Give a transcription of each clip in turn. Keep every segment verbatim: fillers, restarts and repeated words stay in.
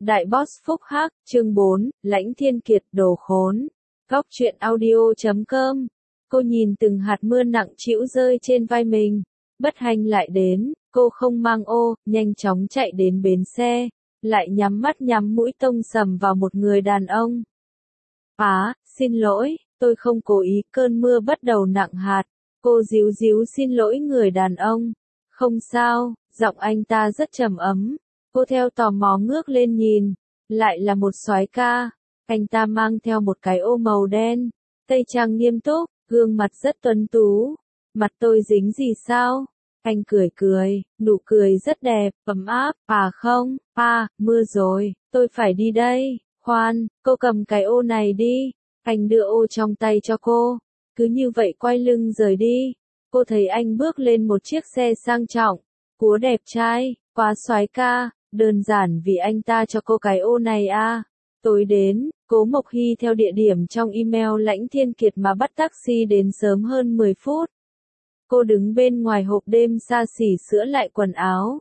Đại Boss Phúc Hắc, chương bốn, Lãnh Thiên Kiệt đồ khốn. Góc truyện audio chấm com. Cô nhìn từng hạt mưa nặng trĩu rơi trên vai mình. Bất hạnh lại đến, cô không mang ô, nhanh chóng chạy đến bến xe, lại nhắm mắt nhắm mũi tông sầm vào một người đàn ông. Á, xin lỗi, tôi không cố ý, cơn mưa bắt đầu nặng hạt. Cô díu díu xin lỗi người đàn ông. Không sao, giọng anh ta rất trầm ấm. Cô theo tò mò ngước lên nhìn, lại là một soái ca. Anh ta mang theo một cái ô màu đen, tây trang nghiêm túc, gương mặt rất tuấn tú. Mặt tôi dính gì sao? Anh cười cười, nụ cười rất đẹp, ấm áp. À không, à, mưa rồi, tôi phải đi đây. Khoan, cô cầm cái ô này đi. Anh đưa ô trong tay cho cô, cứ như vậy quay lưng rời đi. Cô thấy anh bước lên một chiếc xe sang trọng, cúa đẹp trai, quá soái ca. Đơn giản vì anh ta cho cô cái ô này à. Tối đến, Cố Mộc Hy theo địa điểm trong email Lãnh Thiên Kiệt mà bắt taxi đến sớm hơn mười phút. Cô đứng bên ngoài hộp đêm xa xỉ sửa lại quần áo.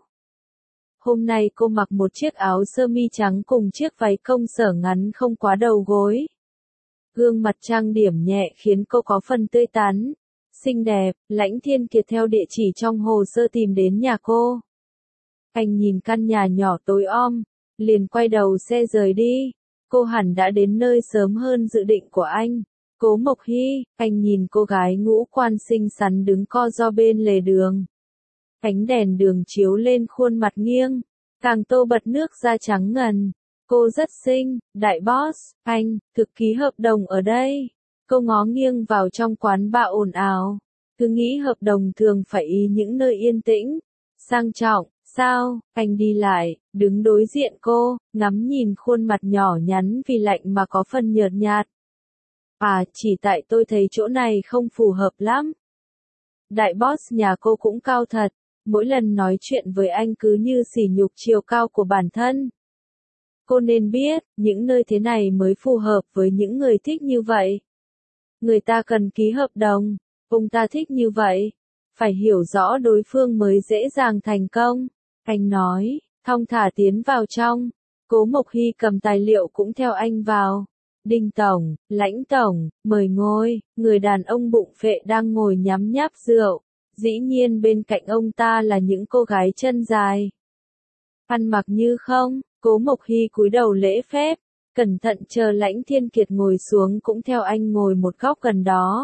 Hôm nay cô mặc một chiếc áo sơ mi trắng cùng chiếc váy công sở ngắn không quá đầu gối. Gương mặt trang điểm nhẹ khiến cô có phần tươi tắn, xinh đẹp. Lãnh Thiên Kiệt theo địa chỉ trong hồ sơ tìm đến nhà cô. Anh nhìn căn nhà nhỏ tối om, liền quay đầu xe rời đi. Cô hẳn đã đến nơi sớm hơn dự định của anh. Cố Mộc Hy, anh nhìn cô gái ngũ quan xinh xắn đứng co ro bên lề đường. Ánh đèn đường chiếu lên khuôn mặt nghiêng, càng tô bật nước da trắng ngần. Cô rất xinh, đại boss, anh, thực ký hợp đồng ở đây. Cô ngó nghiêng vào trong quán bar ồn ào. Cứ nghĩ hợp đồng thường phải ý những nơi yên tĩnh, sang trọng. Sao? Anh đi lại, đứng đối diện cô, ngắm nhìn khuôn mặt nhỏ nhắn vì lạnh mà có phần nhợt nhạt. À, chỉ tại tôi thấy chỗ này không phù hợp lắm. Đại boss nhà cô cũng cao thật, mỗi lần nói chuyện với anh cứ như sỉ nhục chiều cao của bản thân. Cô nên biết, những nơi thế này mới phù hợp với những người thích như vậy. Người ta cần ký hợp đồng, ông ta thích như vậy. Phải hiểu rõ đối phương mới dễ dàng thành công. Anh nói, thong thả tiến vào trong. Cố Mộc Hy cầm tài liệu cũng theo anh vào. Đinh Tổng, Lãnh Tổng, mời ngồi. Người đàn ông bụng phệ đang ngồi nhắm nháp rượu. Dĩ nhiên bên cạnh ông ta là những cô gái chân dài. Ăn mặc như không, Cố Mộc Hy cúi đầu lễ phép, cẩn thận chờ Lãnh Thiên Kiệt ngồi xuống cũng theo anh ngồi một góc gần đó.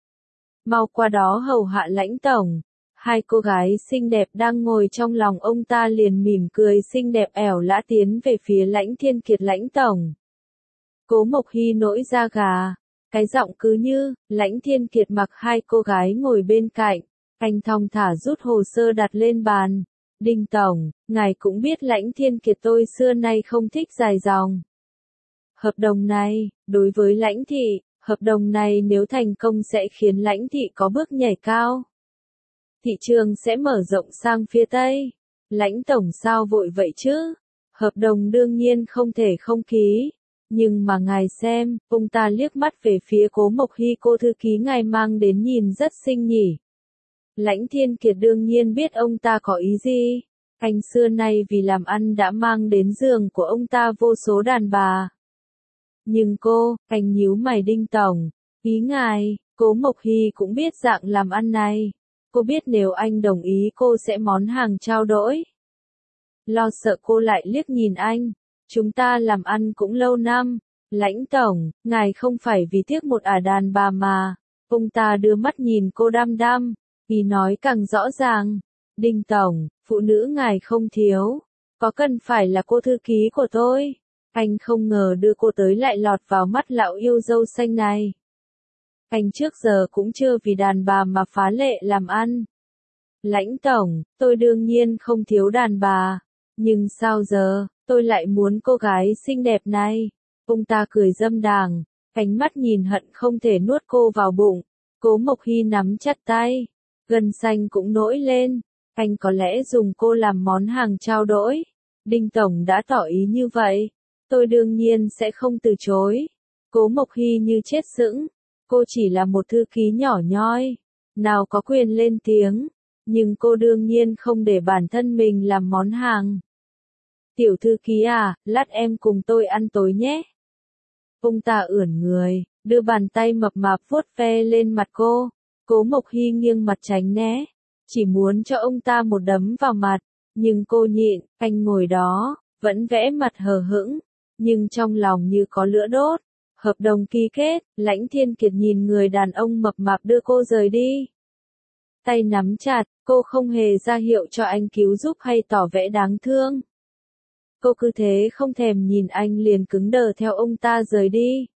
Mau qua đó hầu hạ Lãnh Tổng. Hai cô gái xinh đẹp đang ngồi trong lòng ông ta liền mỉm cười xinh đẹp ẻo lã tiến về phía Lãnh Thiên Kiệt. Lãnh Tổng. Cố Mộc Hy nổi da gà, cái giọng cứ như. Lãnh Thiên Kiệt mặc hai cô gái ngồi bên cạnh, anh thong thả rút hồ sơ đặt lên bàn. Đinh Tổng, ngài cũng biết Lãnh Thiên Kiệt tôi xưa nay không thích dài dòng. Hợp đồng này, đối với Lãnh thị, hợp đồng này nếu thành công sẽ khiến Lãnh thị có bước nhảy cao. Thị trường sẽ mở rộng sang phía Tây. Lãnh Tổng sao vội vậy chứ? Hợp đồng đương nhiên không thể không ký. Nhưng mà ngài xem, ông ta liếc mắt về phía Cố Mộc Hy, cô thư ký ngài mang đến nhìn rất xinh nhỉ. Lãnh Thiên Kiệt đương nhiên biết ông ta có ý gì. Anh xưa nay vì làm ăn đã mang đến giường của ông ta vô số đàn bà. Nhưng cô, anh nhíu mày. Đinh Tổng, ý ngài. Cố Mộc Hy cũng biết dạng làm ăn này. Cô biết nếu anh đồng ý cô sẽ món hàng trao đổi. Lo sợ cô lại liếc nhìn anh. Chúng ta làm ăn cũng lâu năm. Lãnh Tổng, ngài không phải vì tiếc một ả đàn bà mà. Ông ta đưa mắt nhìn cô đăm đăm, ý nói càng rõ ràng. Đinh Tổng, phụ nữ ngài không thiếu. Có cần phải là cô thư ký của tôi? Anh không ngờ đưa cô tới lại lọt vào mắt lão yêu dâu xanh này. Anh trước giờ cũng chưa vì đàn bà mà phá lệ làm ăn. Lãnh Tổng, tôi đương nhiên không thiếu đàn bà. Nhưng sao giờ, tôi lại muốn cô gái xinh đẹp này. Ông ta cười dâm đàng, ánh mắt nhìn hận không thể nuốt cô vào bụng. Cố Mộc Hy nắm chặt tay, gân xanh cũng nổi lên. Anh có lẽ dùng cô làm món hàng trao đổi. Đinh Tổng đã tỏ ý như vậy. Tôi đương nhiên sẽ không từ chối. Cố Mộc Hy như chết sững. Cô chỉ là một thư ký nhỏ nhoi, nào có quyền lên tiếng, nhưng cô đương nhiên không để bản thân mình làm món hàng. Tiểu thư ký à, lát em cùng tôi ăn tối nhé. Ông ta ưỡn người, đưa bàn tay mập mạp vuốt ve lên mặt cô. Cố Mộc Hy nghiêng mặt tránh né, chỉ muốn cho ông ta một đấm vào mặt, nhưng cô nhịn. Anh ngồi đó, vẫn vẽ mặt hờ hững, nhưng trong lòng như có lửa đốt. Hợp đồng ký kết, Lãnh Thiên Kiệt nhìn người đàn ông mập mạp đưa cô rời đi. Tay nắm chặt, cô không hề ra hiệu cho anh cứu giúp hay tỏ vẻ đáng thương. Cô cứ thế không thèm nhìn anh liền cứng đờ theo ông ta rời đi.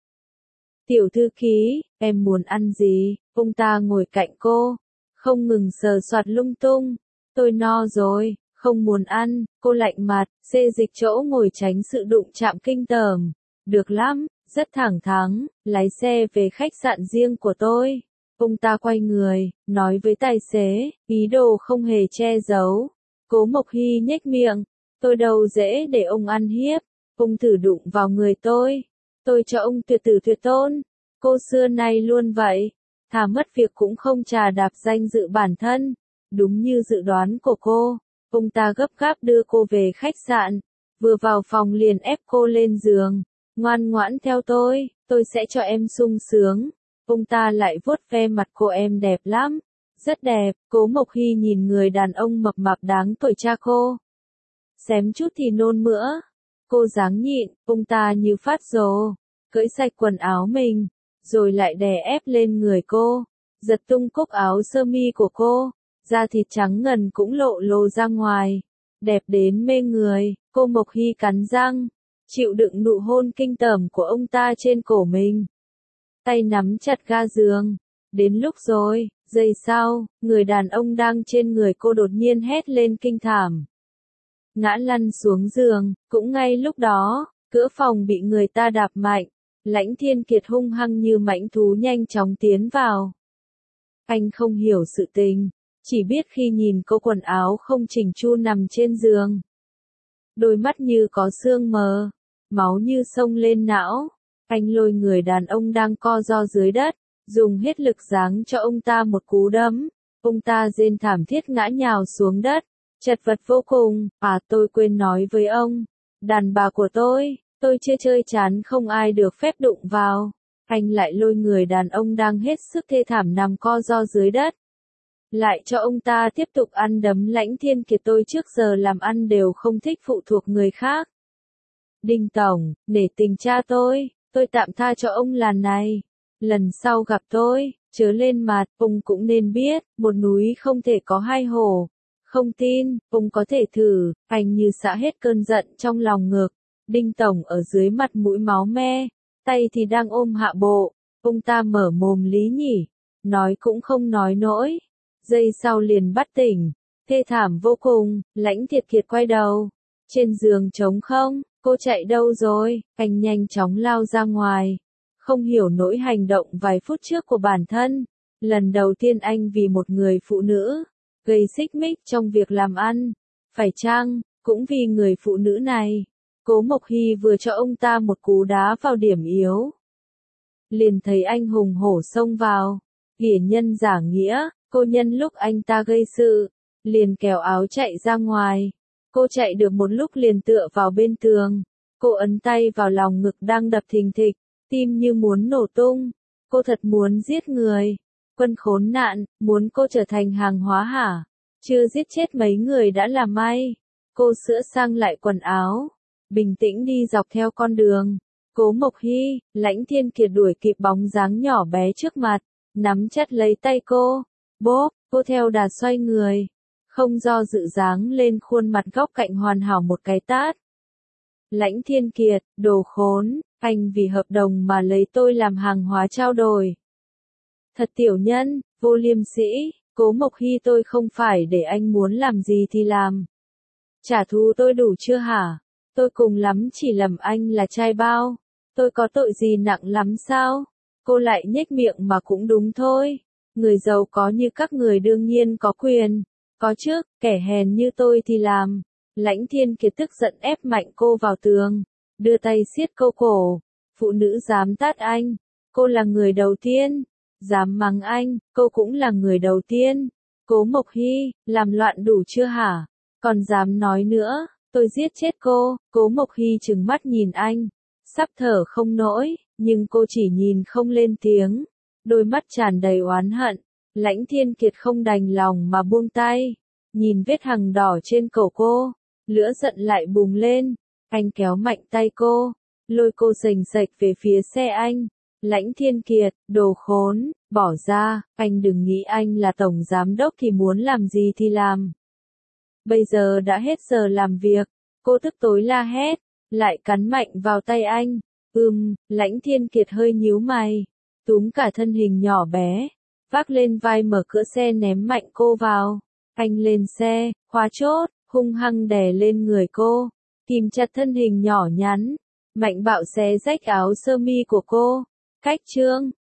Tiểu thư ký, em muốn ăn gì? Ông ta ngồi cạnh cô, không ngừng sờ soạt lung tung. Tôi no rồi, không muốn ăn. Cô lạnh mặt, xê dịch chỗ ngồi tránh sự đụng chạm kinh tởm. Được lắm, rất thẳng thắn, lái xe về khách sạn riêng của tôi. Ông ta quay người, nói với tài xế, ý đồ không hề che giấu. Cố Mộc Hy nhếch miệng, tôi đâu dễ để ông ăn hiếp. Ông thử đụng vào người tôi, tôi cho ông tuyệt tử tuyệt tôn. Cô xưa nay luôn vậy, thà mất việc cũng không chà đạp danh dự bản thân. Đúng như dự đoán của cô, ông ta gấp gáp đưa cô về khách sạn, vừa vào phòng liền ép cô lên giường. Ngoan ngoãn theo tôi, tôi sẽ cho em sung sướng. Ông ta lại vuốt ve mặt cô, em đẹp lắm, rất đẹp. Cố Mộc Hy nhìn người đàn ông mập mạp đáng tuổi cha cô. Xém chút thì nôn mửa. Cô dáng nhịn, ông ta như phát rồ, cởi sạch quần áo mình, rồi lại đè ép lên người cô, giật tung cúc áo sơ mi của cô, da thịt trắng ngần cũng lộ lồ ra ngoài, đẹp đến mê người. Cô Mộc Hy cắn răng, chịu đựng nụ hôn kinh tởm của ông ta trên cổ mình. Tay nắm chặt ga giường, đến lúc rồi. Giây sau, người đàn ông đang trên người cô đột nhiên hét lên kinh thảm, ngã lăn xuống giường. Cũng ngay lúc đó, cửa phòng bị người ta đạp mạnh. Lãnh Thiên Kiệt hung hăng như mãnh thú nhanh chóng tiến vào. Anh không hiểu sự tình, chỉ biết khi nhìn cô quần áo không chỉnh chu nằm trên giường, đôi mắt như có sương mờ, máu như xông lên não. Anh lôi người đàn ông đang co ro dưới đất, dùng hết lực giáng cho ông ta một cú đấm. Ông ta rên thảm thiết ngã nhào xuống đất, chật vật vô cùng. À, tôi quên nói với ông, đàn bà của tôi, tôi chưa chơi chán không ai được phép đụng vào. Anh lại lôi người đàn ông đang hết sức thê thảm nằm co ro dưới đất, lại cho ông ta tiếp tục ăn đấm. Lãnh Thiên Kiệt, tôi trước giờ làm ăn đều không thích phụ thuộc người khác. Đinh tổng, nể tình cha tôi, tôi tạm tha cho ông lần này. Lần sau gặp tôi, chớ lên mặt. Ông cũng nên biết, một núi không thể có hai hổ. Không tin, ông có thể thử. Anh như xả hết cơn giận trong lòng ngực. Đinh tổng ở dưới mặt mũi máu me, tay thì đang ôm hạ bộ. Ông ta mở mồm lý nhỉ, nói cũng không nói nổi. Giây sau liền bắt tỉnh, thê thảm vô cùng. Lãnh Thiệt Kiệt quay đầu, trên giường trống không. Cô chạy đâu rồi? Anh nhanh chóng lao ra ngoài, không hiểu nỗi hành động vài phút trước của bản thân. Lần đầu tiên anh vì một người phụ nữ gây xích mích trong việc làm ăn, phải chăng cũng vì người phụ nữ này? Cố Mộc Hy vừa cho ông ta một cú đá vào điểm yếu, liền thấy anh hùng hổ xông vào, hiển nhân giả nghĩa. Cô nhân lúc anh ta gây sự, liền kéo áo chạy ra ngoài. Cô chạy được một lúc liền tựa vào bên tường. Cô ấn tay vào lòng ngực đang đập thình thịch, tim như muốn nổ tung. Cô thật muốn giết người. Quân khốn nạn, muốn cô trở thành hàng hóa hả? Chưa giết chết mấy người đã là may. Cô sửa sang lại quần áo, bình tĩnh đi dọc theo con đường. Cố Mộc Hy, Lãnh Thiên Kiệt đuổi kịp bóng dáng nhỏ bé trước mặt, nắm chặt lấy tay cô. Bốp, cô theo đà xoay người, không do dự giáng lên khuôn mặt góc cạnh hoàn hảo một cái tát. Lãnh Thiên Kiệt, đồ khốn, anh vì hợp đồng mà lấy tôi làm hàng hóa trao đổi. Thật tiểu nhân, vô liêm sĩ. Cố Mộc Hy, tôi không phải để anh muốn làm gì thì làm. Trả thù tôi đủ chưa hả? Tôi cùng lắm chỉ lầm anh là trai bao. Tôi có tội gì nặng lắm sao? Cô lại nhếch miệng mà cũng đúng thôi. Người giàu có như các người đương nhiên có quyền. Có chứ, kẻ hèn như tôi thì làm. Lãnh Thiên Kiệt tức giận ép mạnh cô vào tường, đưa tay siết câu cổ. Phụ nữ dám tát anh, cô là người đầu tiên. Dám mắng anh, cô cũng là người đầu tiên. Cố Mộc Hy, làm loạn đủ chưa hả? Còn dám nói nữa, Tôi giết chết cô, Cố Mộc Hy trừng mắt nhìn anh, sắp thở không nổi, nhưng cô chỉ nhìn không lên tiếng, đôi mắt tràn đầy oán hận. Lãnh Thiên Kiệt không đành lòng mà buông tay, nhìn vết hằn đỏ trên cổ cô, lửa giận lại bùng lên, anh kéo mạnh tay cô, lôi cô rành rạch về phía xe anh. Lãnh Thiên Kiệt, đồ khốn, bỏ ra, anh đừng nghĩ anh là tổng giám đốc thì muốn làm gì thì làm. Bây giờ đã hết giờ làm việc, cô tức tối la hét, lại cắn mạnh vào tay anh. Ừm, Lãnh Thiên Kiệt hơi nhíu mày, túm cả thân hình nhỏ bé, vác lên vai mở cửa xe ném mạnh cô vào. Anh lên xe, khóa chốt, hung hăng đè lên người cô, kìm chặt thân hình nhỏ nhắn, mạnh bạo xé rách áo sơ mi của cô. Cách chương